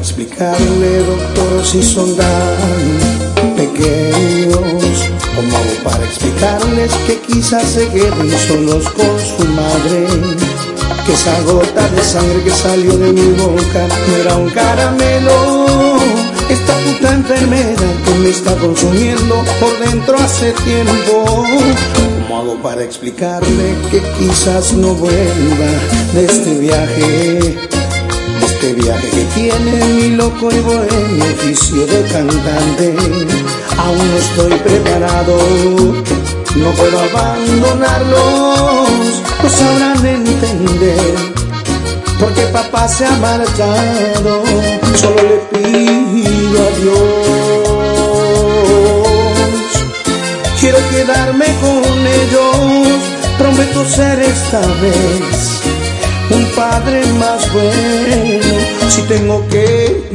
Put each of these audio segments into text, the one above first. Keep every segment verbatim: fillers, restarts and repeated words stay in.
explicarle, doctor, si son tan pequeños? ¿Cómo hago para explicarles que quizás se queden solos con su madre? Que esa gota de sangre que salió de mi boca no era un caramelo. Esta puta enfermedad que me está consumiendo por dentro hace tiempo. ¿Cómo hago para explicarle que quizás no vuelva de este viaje? De este viaje que tiene mi loco y bohemio oficio de cantante. Aún no estoy preparado, no puedo abandonarlos, no sabrán entender, porque papá se ha marchado. Solo le pido a Dios, quiero quedarme con ellos, prometo ser esta vez un padre más bueno. Si tengo que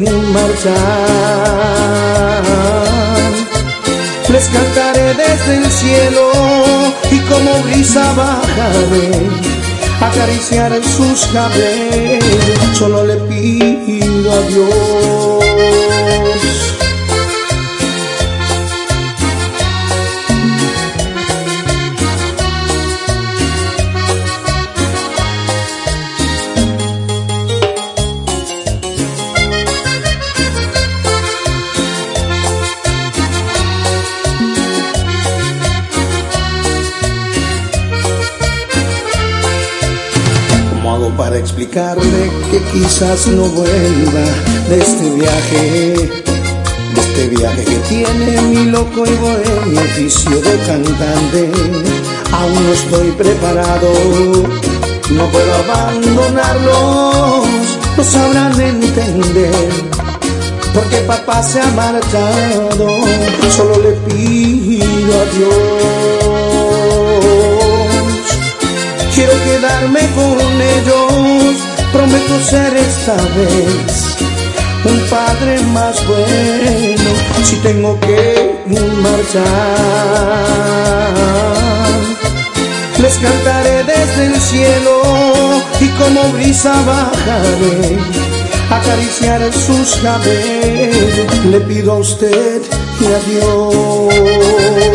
marchar, les cantaré desde el cielo y como brisa bajaré a acariciar sus cabellos. Solo le pido a Dios. Para explicarle que quizás no vuelva de este viaje, de este viaje que tiene mi loco y bohemio oficio de cantante. Aún no estoy preparado, no puedo abandonarlos, no sabrán entender, porque papá se ha marchado. Solo le pido a Dios, quiero quedarme con ellos, prometo ser esta vez un padre más bueno. Si tengo que marchar, les cantaré desde el cielo y como brisa bajaré a acariciar sus cabellos. Le pido a usted y a Dios.